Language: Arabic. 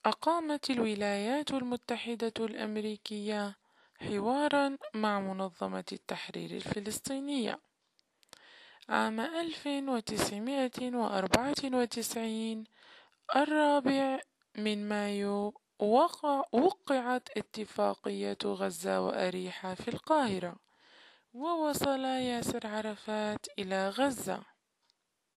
أقامت الولايات المتحدة الأمريكية حوارًا مع منظمة التحرير الفلسطينية عام 1994. 4 مايو وقعت اتفاقية غزة وأريحا في القاهرة، ووصل ياسر عرفات إلى غزة.